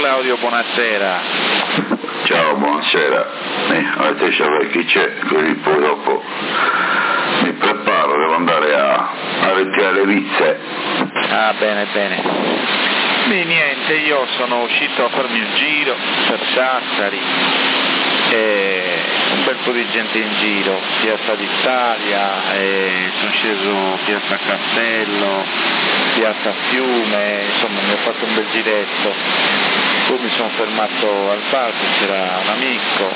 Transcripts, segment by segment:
Claudio, buonasera. Ciao, buonasera. Avete sapere chi c'è, così poi dopo mi preparo, devo andare a ritirare le vizze. Ah, bene. Niente, io sono uscito a farmi un giro per Sassari e un bel po' di gente in giro, Piazza d'Italia, sono sceso Piazza Castello, Piazza Fiume, insomma mi ho fatto un bel giretto, poi mi sono fermato al parco, c'era un amico,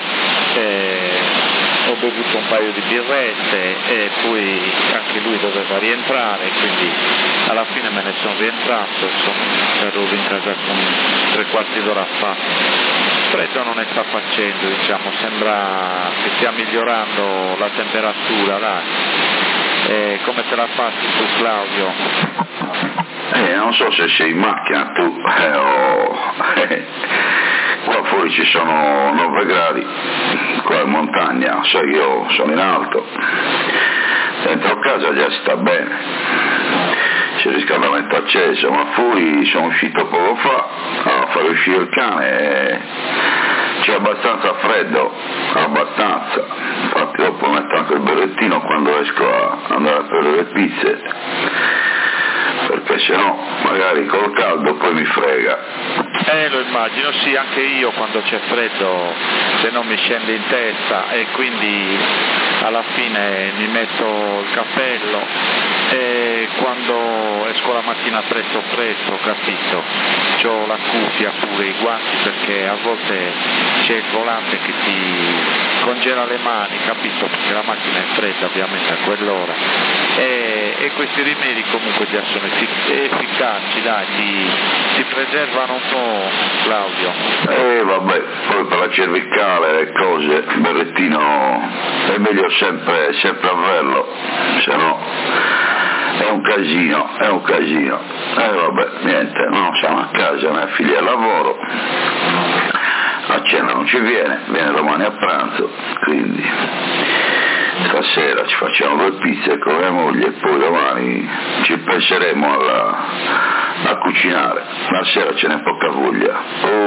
ho bevuto un paio di birrette e poi anche lui doveva rientrare, quindi alla fine me ne sono rientrato, ero in casa con 3/4 d'ora fa. Freddo non ne sta facendo, diciamo, sembra che stia migliorando la temperatura, dai. Come te la passi tu, Claudio? Non so se sei in macchina tu, qua fuori ci sono 9 gradi, qua in montagna, sai, io sono in alto, dentro casa già sta bene, c'è il riscaldamento acceso, ma fuori sono uscito poco fa a fare uscire il cane e c'è abbastanza freddo, abbastanza, infatti dopo metto anche il berrettino quando esco a andare a prendere le pizze, perché sennò magari col caldo poi mi frega. Lo immagino, sì, anche io quando c'è freddo se non mi scende in testa e quindi alla fine mi metto il cappello e quando esco la mattina presto, capito, c'ho la cuffia pure, i guanti, perché a volte c'è il volante che ti congela le mani, capito, perché la macchina è fredda ovviamente a quell'ora e questi rimedi comunque già sono efficaci, dai, ti preservano un po', Claudio. Vabbè, poi per la cervicale le cose, il berrettino è meglio sempre averlo, se no è un casino. Vabbè, niente, no, siamo a casa, mia figlia al lavoro, a cena non ci viene domani a pranzo, quindi stasera ci facciamo 2 pizze con mia moglie e poi domani ci penseremo a cucinare, la sera ce n'è poca voglia.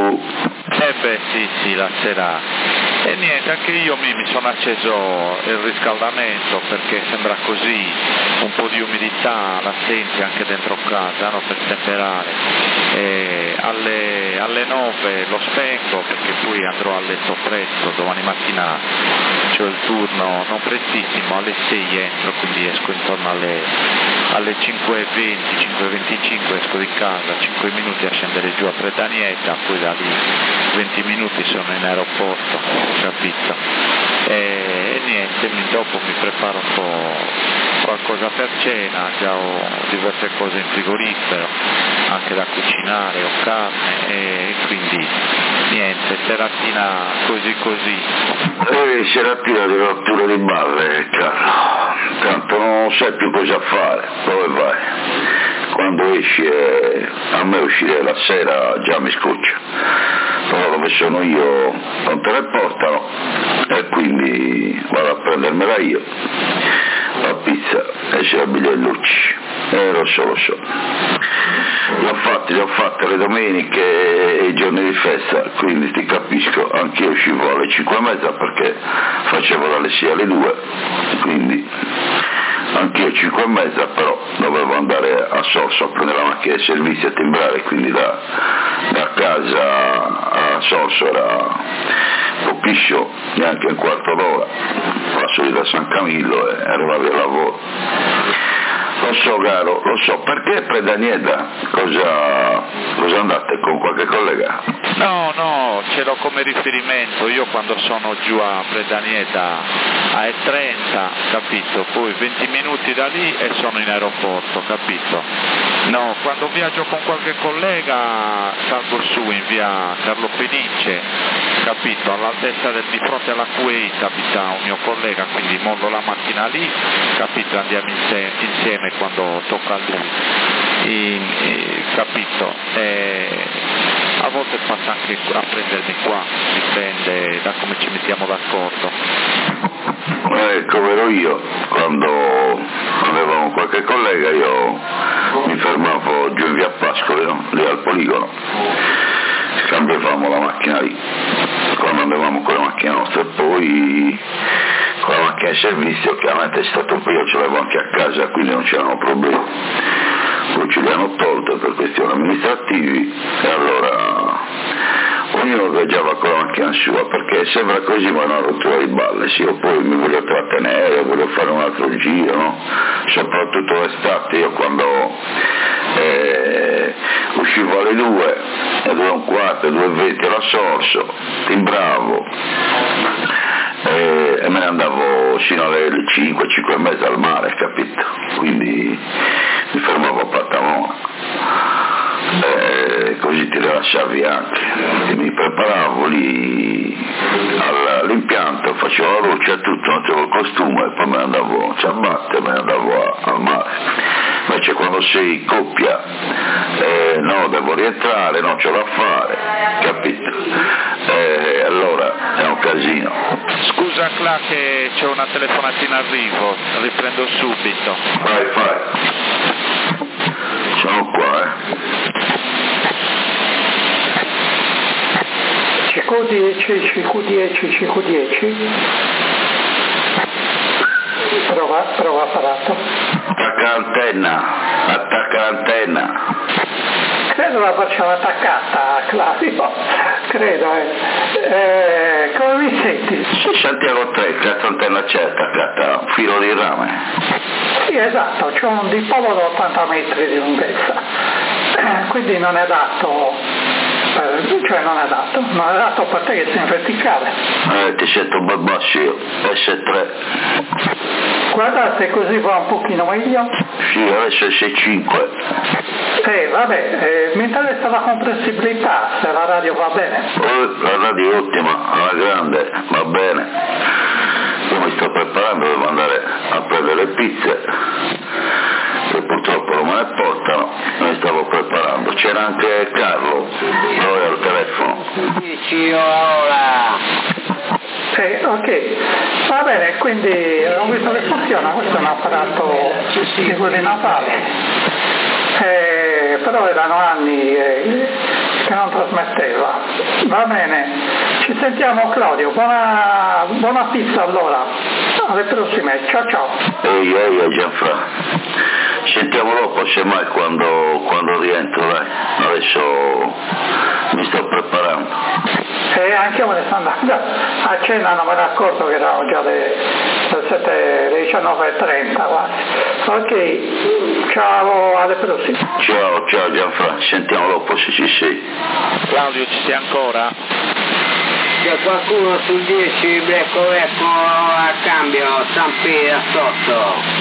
Sì, la sera. E niente, anche io mi sono acceso il riscaldamento perché sembra così, un po' di umidità la senti anche dentro casa, no, per temperare. E alle 9 lo spengo perché poi andrò a letto presto, domani mattina c'ho il turno, non prestissimo, alle 6 entro, quindi esco intorno alle 5:20, 5:25 esco di casa, 5 minuti a scendere giù a Predanieta, poi da lì 20 minuti sono in aeroporto, capito? E niente, dopo mi preparo un po' qualcosa per cena, già ho diverse cose in frigorifero, anche da cucinare, ho carne e quindi niente, seratina così. Seratina di rottura di balle, Carlo, tanto non sai più cosa fare, dove vai? Quando esci, a me uscire la sera già mi scoccia, però dove sono io non te ne portano e quindi vado a prendermela io, la pizza e c'è la bigliellucci, lo so. Le ho fatte le domeniche e i giorni di festa, quindi ti capisco, anch'io uscivo alle 5:30 perché facevo dalle 6 alle 2, quindi anch'io 5:30, però dovevo andare a Sorso a prendere la macchina di servizio e timbrare, quindi da casa a Sorso era pochissimo, neanche un quarto d'ora, passo da San Camillo e arrivavi al lavoro. Lo so caro, lo so, perché Predanieta? Cosa andate con qualche collega? No, ce l'ho come riferimento, io quando sono giù a Predanieta a E30, capito, poi 20 minuti da lì e sono in aeroporto, capito? No, quando viaggio con qualche collega salgo su in via Carlo Felice, capito, all'altezza di fronte alla Kuwait abita un mio collega, quindi mollo la macchina lì, capito, andiamo insieme quando tocca a lui, capito, a volte passa anche a prendermi qua, dipende da come ci mettiamo d'accordo. Come ero io, quando avevamo qualche collega io mi fermavo giù in via Pascoli, no? Lì al poligono, cambiavamo la macchina lì, quando andavamo con la macchina nostra, e poi con la macchina di servizio chiaramente è stato poi, io ce l'avevo anche a casa, quindi non c'erano problemi, poi ce li hanno tolte per questioni amministrativi e allora ognuno viaggiava con la macchina sua, perché sembra così ma è una rottura di balle, sì, io poi mi voglio trattenere, voglio fare un altro giro, no? Soprattutto l'estate, io quando uscivo alle 2, alle 2:15, 2:20 alla Sorso, timbravo e me ne andavo sino alle 5, 5:30 al mare, capito? Quindi mi fermavo a Pattamona. Così ti rilassavi anche, e mi preparavo lì all'impianto, facevo la luce e tutto, mettevo il costume e poi me ne andavo a ciabatte, me ne andavo al mare. Invece quando sei in coppia, no, devo rientrare, non ce l'ho da fare, capito? Allora è un casino. Scusa Cla che c'è una telefonatina in arrivo, riprendo subito. Vai. Sono qua, CQ10. Prova apparato. Attacca l'antenna. Credo la facciamo attaccata, Claudio, credo. Come mi senti? Santiago 3, questa antenna c'è attaccata a un filo di rame. Sì, esatto, c'è un dipolo da 80 metri di lunghezza, quindi non è adatto per te che sei in verticale. Ti sento un bel basso io, S3. Guarda se così va un pochino meglio. Sì, adesso è S5. Mi interessa la compressibilità, se la radio va bene. La radio è ottima, alla grande, va bene. Io mi sto preparando, devo andare a prendere le pizze, che purtroppo non me ne portano, mi stavo preparando. C'era anche Carlo, poi al telefono. Ok, va bene, quindi ho visto che funziona, questo è un apparato di quelli navali, però erano anni che non trasmetteva. Va bene, ci sentiamo Claudio, buona pizza allora, alle prossime, ciao. Ehi Gianfra, sentiamo dopo semmai quando rientro, dai. Adesso mi sto preparando. Anche io me ne sto andando a cena, non me ne accorgo che erano già le 19:30 quasi. Ok, ciao, alle prossime. Ciao Gianfra, sentiamo dopo se ci sei. Claudio, ci sei ancora? C'è qualcuno sul 10 becco a cambio, San Pia sotto.